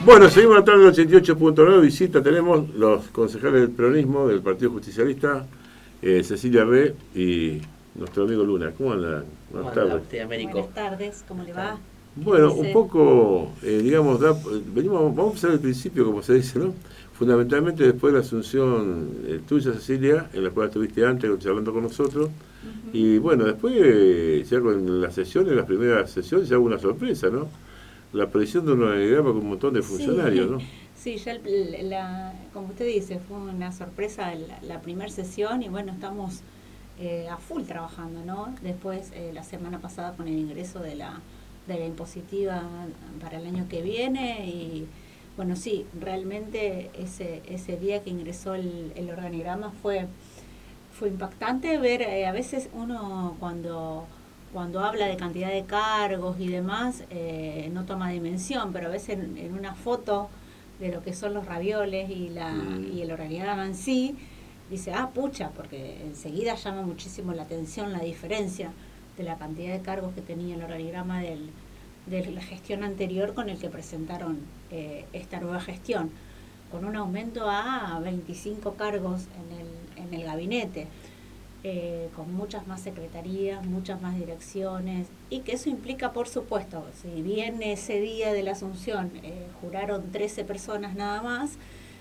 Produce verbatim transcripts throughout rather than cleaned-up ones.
Bueno, seguimos la tarde del ochenta y ocho punto nueve. Visita tenemos los concejales del peronismo del Partido Justicialista, eh, Cecilia B. y nuestro amigo Luna. ¿Cómo andan? Buenas tardes. Buenas tardes, ¿cómo le va? Bueno, un poco, eh, digamos, da, venimos, vamos a empezar al principio, como se dice, ¿no? Fundamentalmente después de la asunción eh, tuya, Cecilia, en la cual estuviste antes charlando con nosotros. Uh-huh. Y bueno, después, eh, ya con las sesiones, las primeras sesiones, ya hubo una sorpresa, ¿no? La aparición de un organigrama con un montón de funcionarios, sí, ¿no? Sí, ya la, la, como usted dice, fue una sorpresa la, la primera sesión y bueno, estamos eh, a full trabajando, ¿no? Después, eh, la semana pasada con el ingreso de la, de la impositiva para el año que viene y bueno, sí, realmente ese ese día que ingresó el, el organigrama fue, fue impactante ver, eh, a veces uno cuando... cuando habla de cantidad de cargos y demás, eh, no toma dimensión, pero a veces en, en una foto de lo que son los ravioles y la mm. y el organigrama en sí, dice, ah, pucha, porque enseguida llama muchísimo la atención la diferencia de la cantidad de cargos que tenía el organigrama del, de la gestión anterior con el que presentaron eh, esta nueva gestión, con un aumento a veinticinco cargos en el, en el gabinete. Eh, con muchas más secretarías, muchas más direcciones, y que eso implica, por supuesto, si bien ese día de la Asunción eh, juraron trece personas nada más,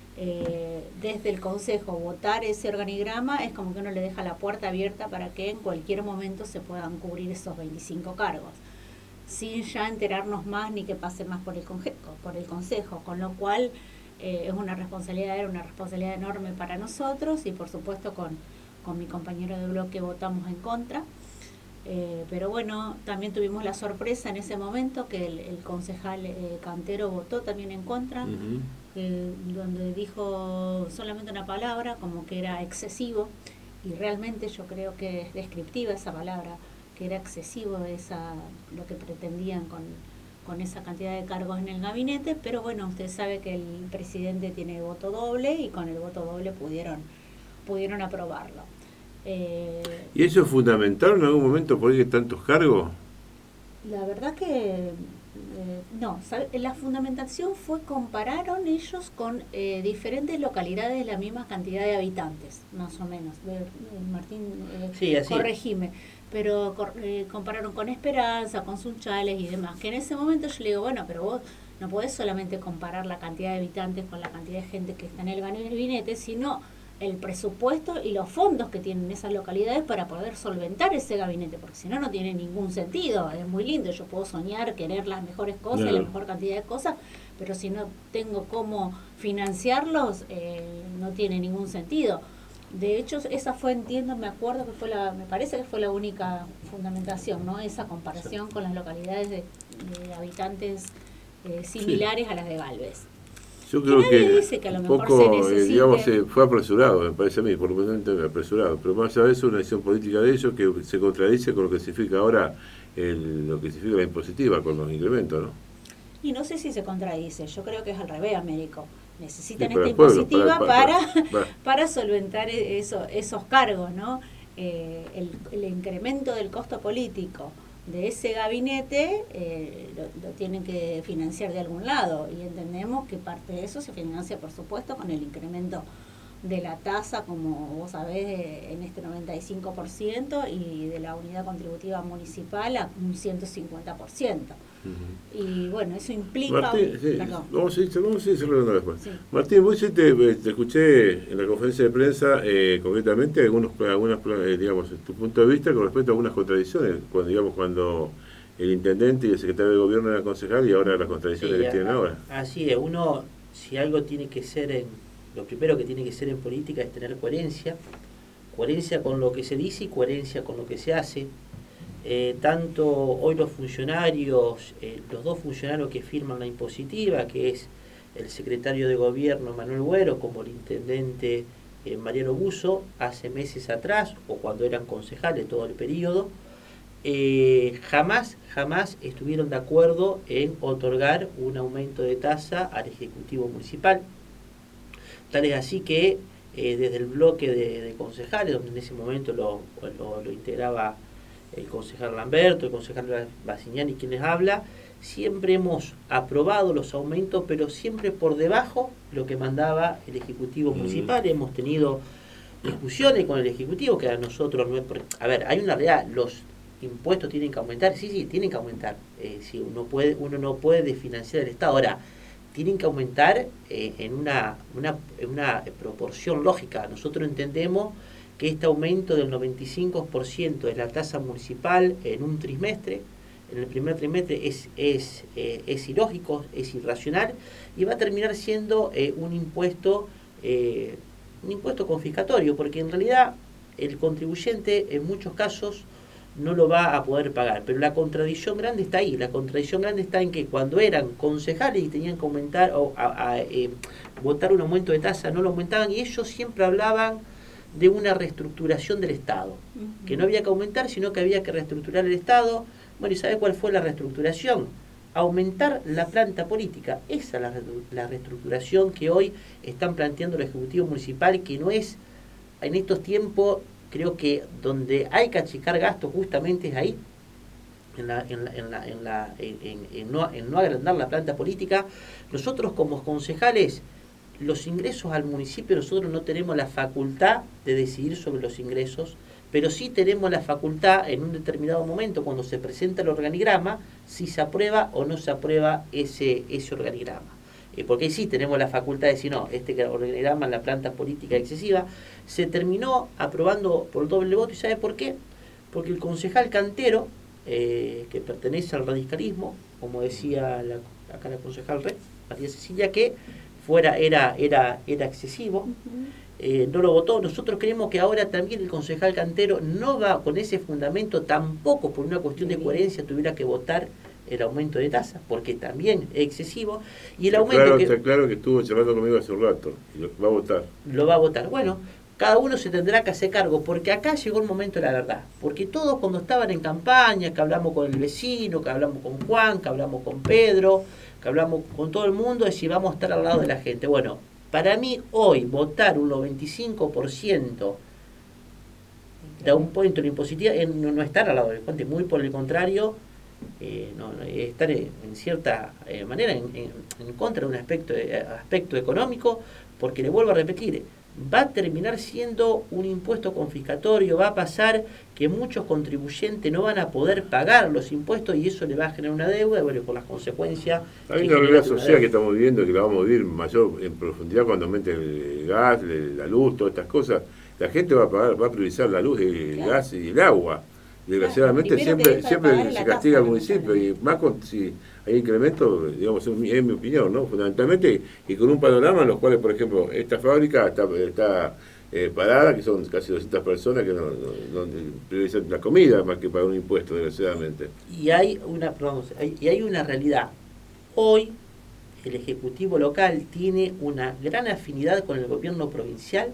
eh, desde el Consejo votar ese organigrama es como que uno le deja la puerta abierta para que en cualquier momento se puedan cubrir esos veinticinco cargos, sin ya enterarnos más ni que pase más por el, conge- por el Consejo, con lo cual eh, es una responsabilidad, era una responsabilidad enorme para nosotros y por supuesto con con mi compañero de bloque votamos en contra, eh, pero bueno, también tuvimos la sorpresa en ese momento que el, el concejal eh, Cantero votó también en contra, uh-huh. eh, donde dijo solamente una palabra, como que era excesivo, y realmente yo creo que es descriptiva esa palabra, que era excesivo esa lo que pretendían con, con esa cantidad de cargos en el gabinete, pero bueno, usted sabe que el presidente tiene voto doble y con el voto doble pudieron pudieron aprobarlo. Eh, ¿Y eso fundamentaron en algún momento por qué tantos cargos? La verdad que eh, no, ¿sabe? La fundamentación fue, compararon ellos con eh, diferentes localidades de la misma cantidad de habitantes, más o menos. Eh, Martín, eh, sí, así. corregime, pero eh, compararon con Esperanza, con Sunchales y demás, que en ese momento yo le digo, bueno, pero vos no podés solamente comparar la cantidad de habitantes con la cantidad de gente que está en el gabinete, sino el presupuesto y los fondos que tienen esas localidades para poder solventar ese gabinete, porque si no, no tiene ningún sentido. Es muy lindo, yo puedo soñar, querer las mejores cosas, no. la mejor cantidad de cosas, pero si no tengo cómo financiarlos, eh, no tiene ningún sentido. De hecho, esa fue, entiendo, me acuerdo que fue la, me parece que fue la única fundamentación, ¿no? Esa comparación sí. con las localidades de, de habitantes eh, similares sí. a las de Galvez. Yo creo que, dice que a lo un mejor poco, se necesite... eh, digamos, eh, fue apresurado, me parece a mí, por lo menos apresurado. Pero más allá de eso, una decisión política de ellos que se contradice con lo que significa ahora el, lo que significa la impositiva con los incrementos, ¿no? Y no sé si se contradice, yo creo que es al revés, Américo. Necesitan sí, esta pueblo, impositiva para, para, para, para, para. para solventar eso, esos cargos, ¿no? Eh, el, el incremento del costo político de ese gabinete eh, lo, lo tienen que financiar de algún lado y entendemos que parte de eso se financia, por supuesto, con el incremento de la tasa, como vos sabés, en este noventa y cinco por ciento y de la unidad contributiva municipal a un ciento cincuenta por ciento. Uh-huh. Y bueno, eso implica... Martín, sí, perdón. Vamos a ir, vamos a ir cerrando después. Sí. Martín, vos te, te escuché en la conferencia de prensa, eh, concretamente, algunos, algunas, eh, digamos, tu punto de vista con respecto a algunas contradicciones, cuando, digamos, cuando el intendente y el secretario de gobierno eran concejal y ahora las contradicciones sí, que tienen ahora. Así es, uno, si algo tiene que ser, en, lo primero que tiene que ser en política es tener coherencia, coherencia con lo que se dice y coherencia con lo que se hace. Eh, tanto hoy los funcionarios, eh, los dos funcionarios que firman la impositiva, que es el secretario de gobierno Manuel Güero, como el intendente eh, Mariano Buzo, hace meses atrás, o cuando eran concejales todo el periodo, eh, jamás, jamás estuvieron de acuerdo en otorgar un aumento de tasa al Ejecutivo Municipal. Tal es así que eh, desde el bloque de, de concejales, donde en ese momento lo, lo, lo integraba el concejal Lamberto, el concejal Bassignani, quien les habla, siempre hemos aprobado los aumentos, pero siempre por debajo de lo que mandaba el Ejecutivo mm. Municipal. Hemos tenido discusiones con el Ejecutivo que a nosotros no es... A ver, hay una realidad, los impuestos tienen que aumentar, sí, sí, tienen que aumentar. Eh, si uno, puede, uno no puede desfinanciar el Estado. Ahora, tienen que aumentar eh, en, una, una, en una proporción lógica. Nosotros entendemos que este aumento del noventa y cinco por ciento de la tasa municipal en un trimestre, en el primer trimestre, es, es, eh, es ilógico, es irracional, y va a terminar siendo eh, un impuesto eh, un impuesto confiscatorio, porque en realidad el contribuyente en muchos casos no lo va a poder pagar. Pero la contradicción grande está ahí. La contradicción grande está en que cuando eran concejales y tenían que aumentar o a, a, eh, votar un aumento de tasa, no lo aumentaban, y ellos siempre hablaban de una reestructuración del Estado, uh-huh. que no había que aumentar, sino que había que reestructurar el Estado. Bueno, ¿y sabe cuál fue la reestructuración? Aumentar la planta política. Esa es la, la reestructuración que hoy están planteando el Ejecutivo Municipal, que no es, en estos tiempos, creo que donde hay que achicar gastos justamente es ahí, en, la, en, la, en, la, en, la, en, en, no, en no agrandar la planta política. Nosotros como concejales, los ingresos al municipio, nosotros no tenemos la facultad de decidir sobre los ingresos, pero sí tenemos la facultad en un determinado momento, cuando se presenta el organigrama, si se aprueba o no se aprueba ese, ese organigrama. Eh, porque ahí sí tenemos la facultad de decir, no, este organigrama en la planta política excesiva, se terminó aprobando por doble voto. ¿Y sabe por qué? Porque el concejal Cantero, eh, que pertenece al radicalismo, como decía la, acá la concejal Re, María Cecilia, que fuera era, era, era excesivo, uh-huh. Eh, no lo votó. Nosotros creemos que ahora también el concejal Cantero no va con ese fundamento, tampoco por una cuestión de coherencia tuviera que votar el aumento de tasa, porque también es excesivo. Y el aumento claro, que, está claro que estuvo charlando conmigo hace un rato, y lo va a votar. Lo va a votar. Bueno, cada uno se tendrá que hacer cargo, porque acá llegó el momento de la verdad. Porque todos cuando estaban en campaña, que hablamos con el vecino, que hablamos con Juan, que hablamos con Pedro, que hablamos con todo el mundo, es si vamos a estar al lado de la gente. Bueno, para mí hoy votar un noventa y cinco por ciento de un punto en impositiva es no, no estar al lado del puente, muy por el contrario, eh, no, no, estar en cierta eh, manera en, en, en contra de un aspecto, eh, aspecto económico, porque le vuelvo a repetir, va a terminar siendo un impuesto confiscatorio, va a pasar que muchos contribuyentes no van a poder pagar los impuestos y eso le va a generar una deuda, bueno, con las consecuencias. Hay una realidad social que estamos viviendo, que la vamos a vivir mayor en profundidad cuando aumente el gas, la luz, todas estas cosas. La gente va a pagar, va a priorizar la luz, el claro. gas y el agua. Desgraciadamente claro, siempre siempre se castiga al municipio, y más con, si hay incrementos, digamos, es mi, es mi opinión, ¿no? Fundamentalmente, y con un panorama en los cuales, por ejemplo, esta fábrica está, está eh, parada, que son casi doscientas personas que no, no, no priorizan la comida más que pagar un impuesto, desgraciadamente. Y hay una, perdón, hay, y hay una realidad. Hoy el Ejecutivo local tiene una gran afinidad con el gobierno provincial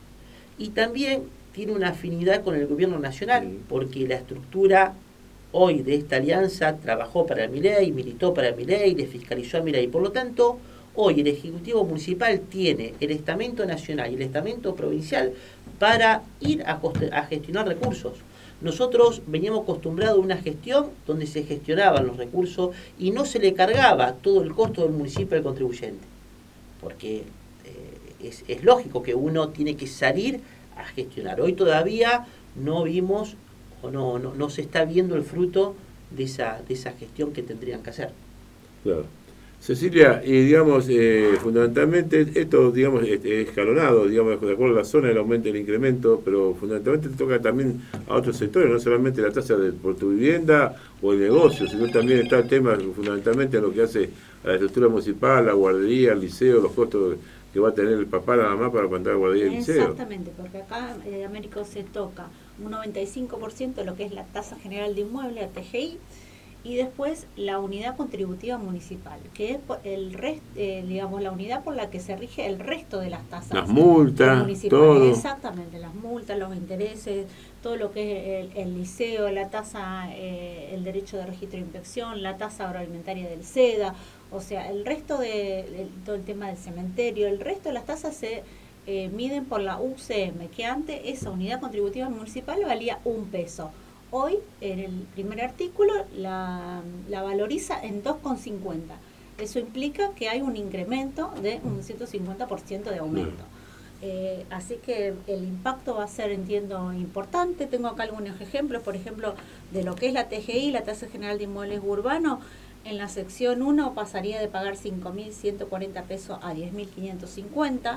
y también tiene una afinidad con el gobierno nacional, sí. porque la estructura hoy de esta alianza trabajó para Milei, militó para Milei, le fiscalizó a Milei. Por lo tanto, hoy el Ejecutivo Municipal tiene el estamento nacional y el estamento provincial para ir a, a gestionar recursos. Nosotros veníamos acostumbrados a una gestión donde se gestionaban los recursos y no se le cargaba todo el costo del municipio al contribuyente. Porque eh, es, es lógico que uno tiene que salir a gestionar. Hoy todavía no vimos o no, no, no se está viendo el fruto de esa, de esa gestión que tendrían que hacer. Claro. Cecilia, y digamos, eh, fundamentalmente esto, digamos, es escalonado, digamos, de acuerdo a la zona, el aumento del incremento, pero fundamentalmente toca también a otros sectores, no solamente la tasa de, por tu vivienda o el negocio, sino también está el tema fundamentalmente en lo que hace a la estructura municipal, la guardería, el liceo, los costos que va a tener el papá la mamá para contar guardería y liceo. Exactamente, porque acá en eh, Américo se toca un noventa y cinco por ciento de lo que es la tasa general de inmueble, la T G I, y después la unidad contributiva municipal, que es el rest, eh, digamos la unidad por la que se rige el resto de las tasas. Las multas, todo. Exactamente, las multas, los intereses, todo lo que es el, el liceo, la tasa, eh, el derecho de registro de inspección, la tasa agroalimentaria del SEDA, o sea, el resto de, de todo el tema del cementerio, el resto de las tasas se eh, miden por la U C M, que antes esa unidad contributiva municipal valía un peso. hoy en el primer artículo la, la valoriza en dos coma cincuenta. Eso implica que hay un incremento de un ciento cincuenta por ciento de aumento. Eh, así que el impacto va a ser, entiendo, importante. Tengo acá algunos ejemplos, por ejemplo, de lo que es la T G I, la Tasa General de Inmuebles Urbanos. En la sección uno pasaría de pagar cinco mil ciento cuarenta pesos a diez mil quinientos cincuenta.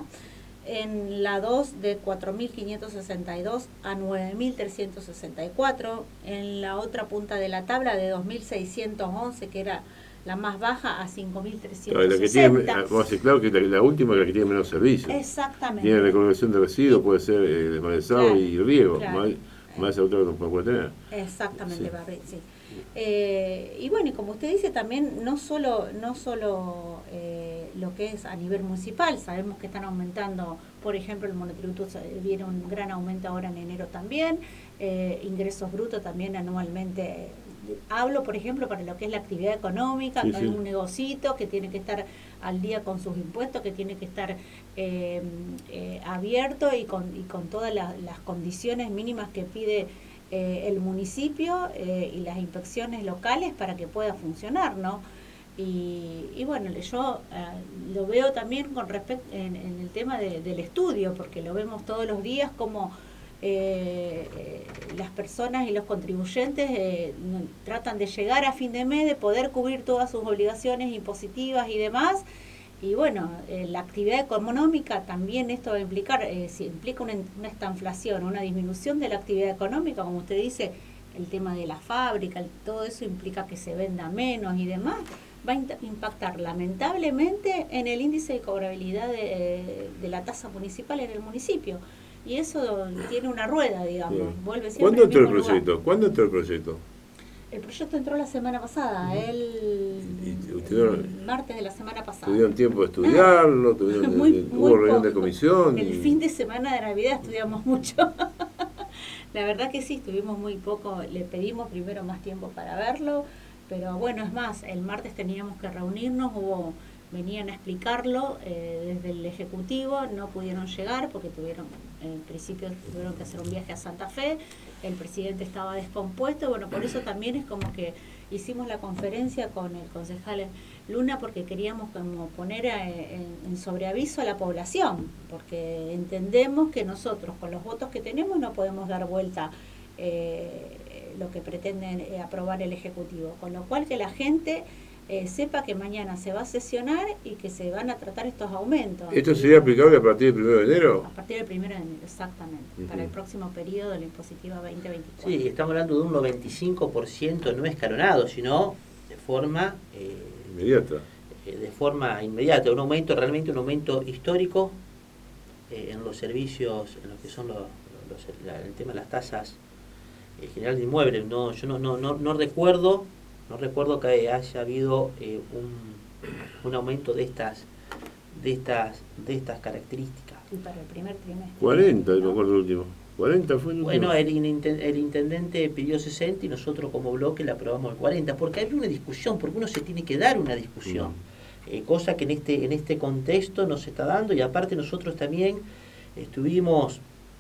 En la dos de cuatro mil quinientos sesenta y dos a nueve mil trescientos sesenta y cuatro. En la otra punta de la tabla de dos mil seiscientos once, que era la más baja, a cinco mil trescientos sesenta. Claro, la que tiene, vamos a decir, claro que la, la última es la que tiene menos servicios. Exactamente. Tiene recolección de residuos, puede ser eh, desmalezado Claro, y riego, claro. más, más auto que no puede tener. Exactamente, Sí. Barret, sí. Eh, y bueno, y como usted dice, también no solo, no solo eh, lo que es a nivel municipal, sabemos que están aumentando, por ejemplo, el monotributo viene un gran aumento ahora en enero también, eh, ingresos brutos también anualmente. Hablo, por ejemplo, para lo que es la actividad económica, Sí, que sí. hay un negocito que tiene que estar al día con sus impuestos, que tiene que estar eh, eh, abierto y con, y con todas las, las condiciones mínimas que pide eh, el municipio eh, y las inspecciones locales para que pueda funcionar, ¿no? Y, y bueno, yo eh, lo veo también con respecto en, en el tema de, del estudio, porque lo vemos todos los días como Eh, eh, las personas y los contribuyentes eh, no, tratan de llegar a fin de mes, de poder cubrir todas sus obligaciones impositivas y demás. Y bueno, eh, la actividad económica también esto va a implicar, eh, si implica una, una estanflación, una disminución de la actividad económica, como usted dice, el tema de la fábrica, el, todo eso implica que se venda menos y demás, va a impactar lamentablemente en el índice de cobrabilidad de, de la tasa municipal en el municipio. Y eso tiene una rueda, digamos. Bien. Vuelve siempre ¿Cuándo al entró el mismo proyecto? lugar. ¿Cuándo entró el proyecto? El proyecto entró la semana pasada, el, ¿Y tuvieron- el martes de la semana pasada. ¿Tuvieron tiempo de estudiarlo? ¿Tuvieron, Muy- hubo muy reunión de poco. comisión? El y- fin de semana de Navidad estudiamos mucho. La verdad que sí, estuvimos muy poco. Le pedimos primero más tiempo para verlo, pero bueno, es más, el martes teníamos que reunirnos, hubo venían a explicarlo eh, desde el Ejecutivo, no pudieron llegar porque tuvieron, en principio tuvieron que hacer un viaje a Santa Fe, el presidente estaba descompuesto, bueno, por eso también es como que hicimos la conferencia con el concejal Luna, porque queríamos como poner a, en, en sobreaviso a la población, porque entendemos que nosotros con los votos que tenemos no podemos dar vuelta eh, lo que pretenden eh, aprobar el Ejecutivo, con lo cual que la gente Eh, sepa que mañana se va a sesionar y que se van a tratar estos aumentos. ¿Esto Y sería bueno, aplicable a partir del primero de enero? a partir del primero de enero, exactamente, Uh-huh. para el próximo periodo de la impositiva veinte veinticuatro. Sí, estamos hablando de un noventa y cinco por ciento no escalonado, sino de forma eh, Inmediata. eh, de forma inmediata, un aumento, realmente un aumento histórico eh, en los servicios, en lo que son los, los- la- el tema de las tasas eh, general de inmuebles. No, yo no, no, no, no recuerdo, no recuerdo que haya habido eh, un, un aumento de estas, de estas, de estas características. Y para el primer trimestre. cuarenta, ¿no? me acuerdo el último. cuarenta fue el último. Bueno, el, inten- el intendente pidió sesenta y nosotros como bloque le aprobamos el cuarenta, porque había una discusión, porque uno se tiene que dar una discusión, eh, cosa que en este, en este contexto no se está dando, y aparte nosotros también estuvimos,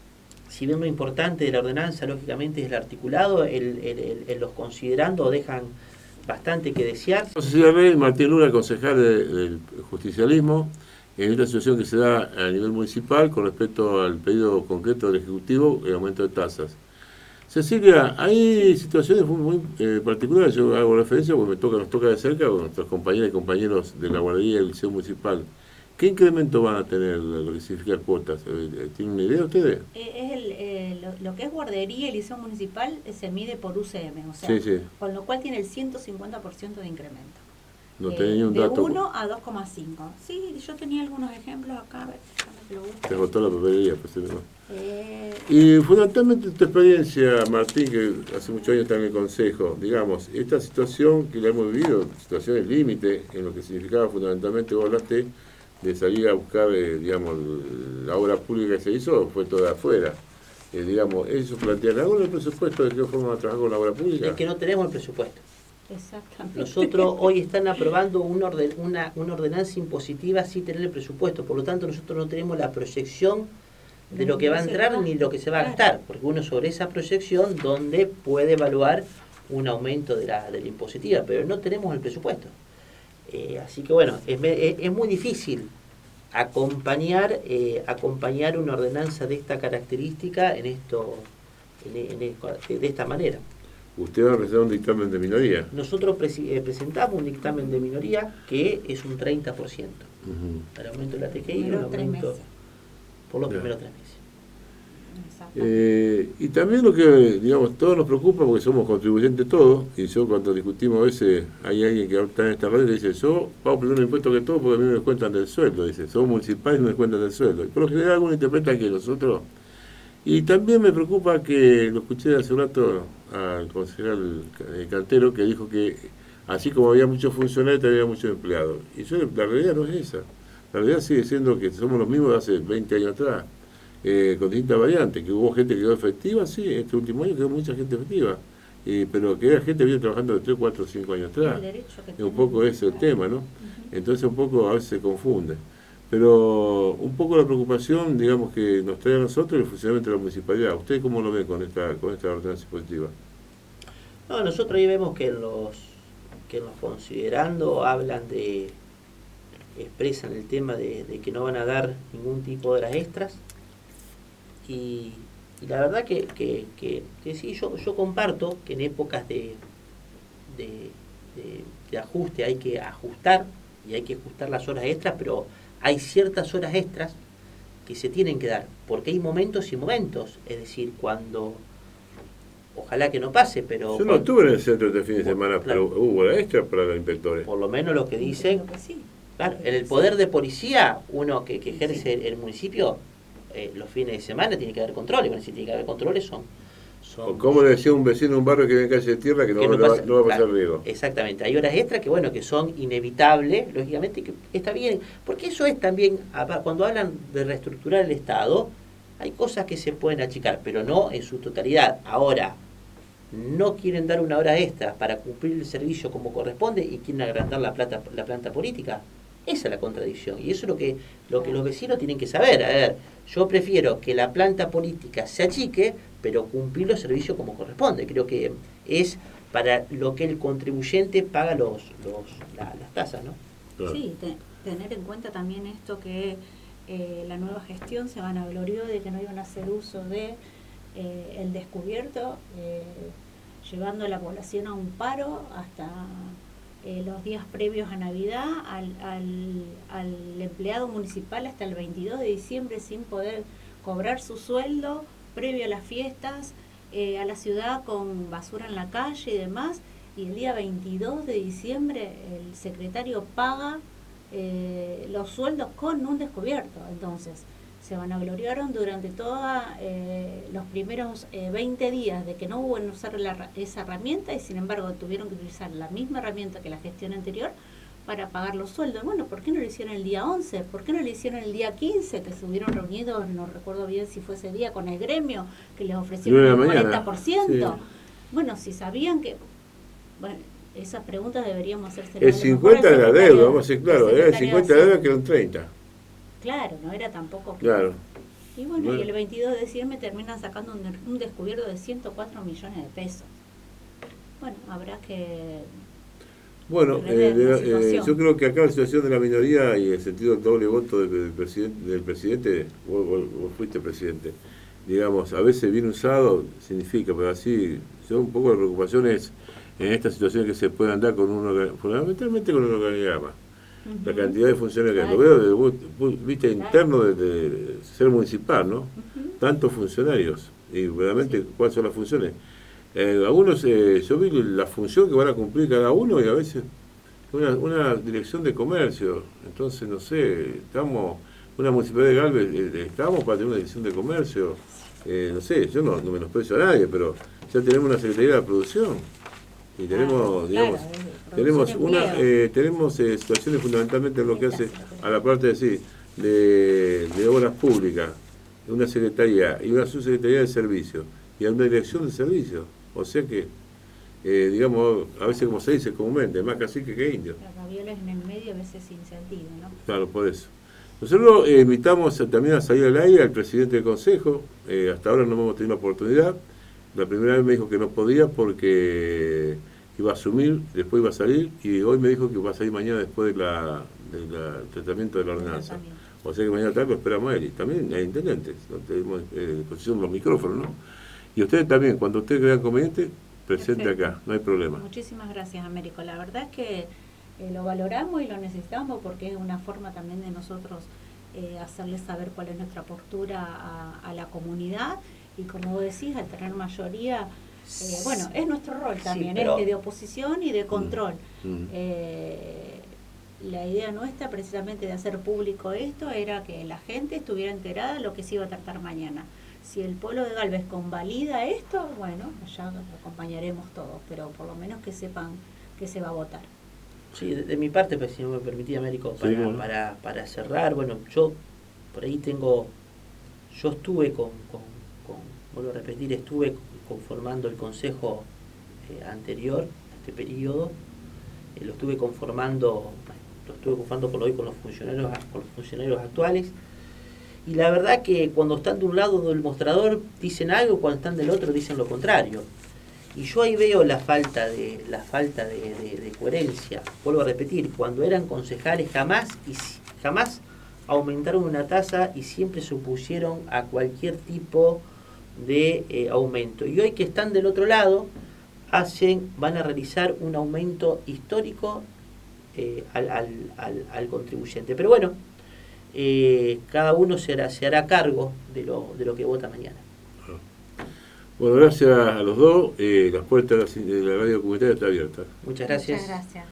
si bien lo importante de la ordenanza lógicamente es el articulado, el, el, el- el los considerando dejan bastante que desear. Cecilia Rey, Martín Luna, concejal de- del justicialismo, en esta situación que se da a nivel municipal con respecto al pedido concreto del Ejecutivo, el aumento de tasas. Cecilia, hay situaciones muy, muy eh, particulares, yo hago referencia porque me toca, nos toca de cerca con nuestros compañeras y compañeros de la guardería del Liceo Municipal. ¿Qué incremento van a tener lo que significa cuotas? Eh, ¿Tienen una idea ustedes? Eh, es el, eh, lo, lo que es guardería y liceo municipal eh, se mide por U C M, o sea, Sí, sí. con lo cual tiene el ciento cincuenta por ciento de incremento. No Eh, tenía ni un de dato. uno a dos coma cinco. Sí, yo tenía algunos ejemplos acá, a ver, déjame que lo busque. Se agotó la papelería, pues, ¿no? Eh, Y fundamentalmente tu experiencia, Martín, que hace muchos años está en el Consejo, digamos, esta situación que la hemos vivido, situaciones límite, en lo que significaba fundamentalmente, vos hablaste de salir a buscar, eh, digamos, la obra pública que se hizo, fue toda afuera. Eh, digamos, ¿eso plantean algo en el presupuesto de qué forma van a trabajar con la obra pública? Es que no tenemos el presupuesto. exactamente. Nosotros hoy están aprobando una, orden, una, una ordenanza impositiva sin tener el presupuesto, por lo tanto nosotros no tenemos la proyección de lo que va a entrar ni lo que se va a gastar, porque uno sobre esa proyección donde puede evaluar un aumento de la, de la impositiva, pero no tenemos el presupuesto. Eh, así que bueno, es, es, es muy difícil acompañar eh, acompañar una ordenanza de esta característica en esto en, en, de esta manera. Usted va a presentar un dictamen de minoría. Nosotros pre eh, presentamos un dictamen de minoría que es un treinta por ciento. Uh-huh. El aumento de la T G I, el aumento por los yeah. primeros tres meses. Eh, y también lo que, digamos, todos nos preocupa porque somos contribuyentes todos, y yo cuando discutimos a veces, hay alguien que está en esta radio y dice, yo pago primero impuestos que todo porque a mí me descuentan del sueldo, dice, somos municipales y me descuentan del sueldo. Y por lo general algunos interpretan que nosotros... Y también me preocupa que, lo escuché hace un rato al concejal Cantero, que dijo que así como había muchos funcionarios, también había muchos empleados. Y yo, la realidad no es esa. La realidad sigue siendo que somos los mismos de hace veinte años atrás. Eh, con distintas variantes, que hubo gente que quedó efectiva, sí, este último año quedó mucha gente efectiva, eh, pero que era gente que viene trabajando de tres, cuatro, cinco años atrás. Y un poco ese es el tema, ¿no? Uh-huh. Entonces un poco a veces se confunde. Pero un poco la preocupación, digamos, que nos trae a nosotros el funcionamiento de la municipalidad. ¿Usted cómo lo ve con esta con esta ordenanza impositiva? No, nosotros ahí vemos que en los, que en los considerando hablan de, expresan el tema de, de que no van a dar ningún tipo de horas extras. Y, y la verdad que, que, que, que sí, yo, yo comparto que en épocas de, de, de, de ajuste hay que ajustar y hay que ajustar las horas extras, pero hay ciertas horas extras que se tienen que dar, porque hay momentos y momentos, es decir, cuando, ojalá que no pase, pero... Yo no estuve en el centro este fin de semana, claro, pero hubo horas extras para los inspectores. Por lo menos lo que dicen, claro, en el poder de policía, uno que, que ejerce el, el municipio... Eh, los fines de semana tiene que haber controles, bueno, si tiene que haber controles son... son o como le decía un vecino de un barrio que vive en calle de tierra que no, que no, pasa, no va a pasar claro, riesgo. Exactamente, hay horas extras que bueno, que son inevitables, lógicamente, que está bien, porque eso es también, cuando hablan de reestructurar el Estado, hay cosas que se pueden achicar, pero no en su totalidad. Ahora, no quieren dar una hora extra para cumplir el servicio como corresponde y quieren agrandar la, plata, la planta política. Esa es la contradicción y eso es lo que, lo que los vecinos tienen que saber. A ver, yo prefiero que la planta política se achique, pero cumplir los servicios como corresponde. Creo que es para lo que el contribuyente paga los, los la, las tasas, ¿no? Claro. Sí, te, tener en cuenta también esto que eh, la nueva gestión se vanaglorió de que no iban a hacer uso de eh, el descubierto, eh, llevando a la población a un paro hasta... Eh, los días previos a Navidad, al, al, al empleado municipal hasta el veintidós de diciembre sin poder cobrar su sueldo, previo a las fiestas, eh, a la ciudad con basura en la calle y demás, y el día veintidós de diciembre el secretario paga eh, los sueldos con un descubierto. Entonces, se vanagloriaron durante todos eh, los primeros eh, veinte días de que no hubo en usar la, esa herramienta y sin embargo tuvieron que utilizar la misma herramienta que la gestión anterior para pagar los sueldos. Bueno, ¿por qué no lo hicieron el día once? ¿Por qué no lo hicieron el día quince? Que estuvieron reunidos, no recuerdo bien si fue ese día, con el gremio, que les ofrecieron el cuarenta por ciento. Sí. Bueno, si sabían que... Bueno, esas preguntas deberíamos hacerse. El cincuenta de la deuda, vamos a decir, claro, era el cincuenta de la deuda que era un treinta. Claro, no era tampoco... Claro. Y bueno, bueno, y el veintidós de diciembre terminan sacando un, un descubierto de ciento cuatro millones de pesos. Bueno, habrá que... Bueno, eh, eh, yo creo que acá la situación de la minoría y el sentido del doble voto del, del presidente, del presidente vos, vos, vos fuiste presidente, digamos, a veces bien usado significa, pero así, yo un poco la preocupación es en esta situación que se puedan dar con un, fundamentalmente con un organigrama. Uh-huh. La cantidad de funcionarios que claro. Lo veo desde el vista claro. interno de, de ser municipal, ¿no? Uh-huh. Tantos funcionarios y realmente sí. ¿Cuáles son las funciones? Eh, algunos, eh, yo vi la función que van a cumplir cada uno y a veces una, una dirección de comercio, entonces no sé, estamos, una municipalidad de Galvez, eh, estamos para tener una dirección de comercio, eh, no sé, yo no, no menosprecio a nadie, pero ya tenemos una Secretaría de la Producción y tenemos, ah, digamos, claro, tenemos una, eh, tenemos eh, situaciones fundamentalmente en lo que hace a la parte de, sí, de, de obras públicas, una secretaría y una subsecretaría de servicios y una dirección de servicios, o sea que, eh, digamos, a veces como se dice comúnmente, más cacique que indio. Los ravioles en el medio a veces sin sentido, ¿no? Claro, por eso. Nosotros eh, invitamos a, también a salir al aire al presidente del Consejo, eh, hasta ahora no hemos tenido la oportunidad. La primera vez me dijo que no podía porque iba a asumir, después iba a salir, y hoy me dijo que va a salir mañana después del de la, tratamiento de la ordenanza. O sea que mañana tarde lo esperamos a él. Y también hay intendentes, ¿no? Tenemos eh, disposición los micrófonos, ¿no? Y ustedes también, cuando ustedes crean conveniente, presente Perfecto. Acá, no hay problema. Muchísimas gracias, Américo. La verdad es que eh, lo valoramos y lo necesitamos porque es una forma también de nosotros eh, hacerles saber cuál es nuestra postura a, a la comunidad, y como vos decís, al tener mayoría, eh, bueno, es nuestro rol también, sí, pero... es de oposición y de control. Mm. Mm. Eh, la idea nuestra, precisamente, de hacer público esto, era que la gente estuviera enterada de lo que se iba a tratar mañana. Si el pueblo de Galvez convalida esto, bueno, ya lo acompañaremos todos, pero por lo menos que sepan que se va a votar. Sí, de, de mi parte, pues, si no me permitía, Américo, para, sí, bueno. para, para cerrar, bueno, yo por ahí tengo, yo estuve con, con, con vuelvo a repetir, estuve conformando el consejo eh, anterior, este periodo, eh, lo estuve conformando, lo estuve conformando por hoy con los funcionarios, con los funcionarios actuales. Y la verdad que cuando están de un lado del mostrador dicen algo, cuando están del otro dicen lo contrario. Y yo ahí veo la falta de la falta de, de, de coherencia. Vuelvo a repetir, cuando eran concejales jamás y jamás aumentaron una tasa y siempre se opusieron a cualquier tipo de eh, aumento. Y hoy que están del otro lado, hacen, van a realizar un aumento histórico eh, al, al, al, al contribuyente. Pero bueno, Eh, cada uno se hará, se hará cargo de lo, de lo que vota mañana. Bueno, gracias a los dos. Eh, las puertas de la radio comunitaria están abiertas. Muchas gracias. Muchas gracias.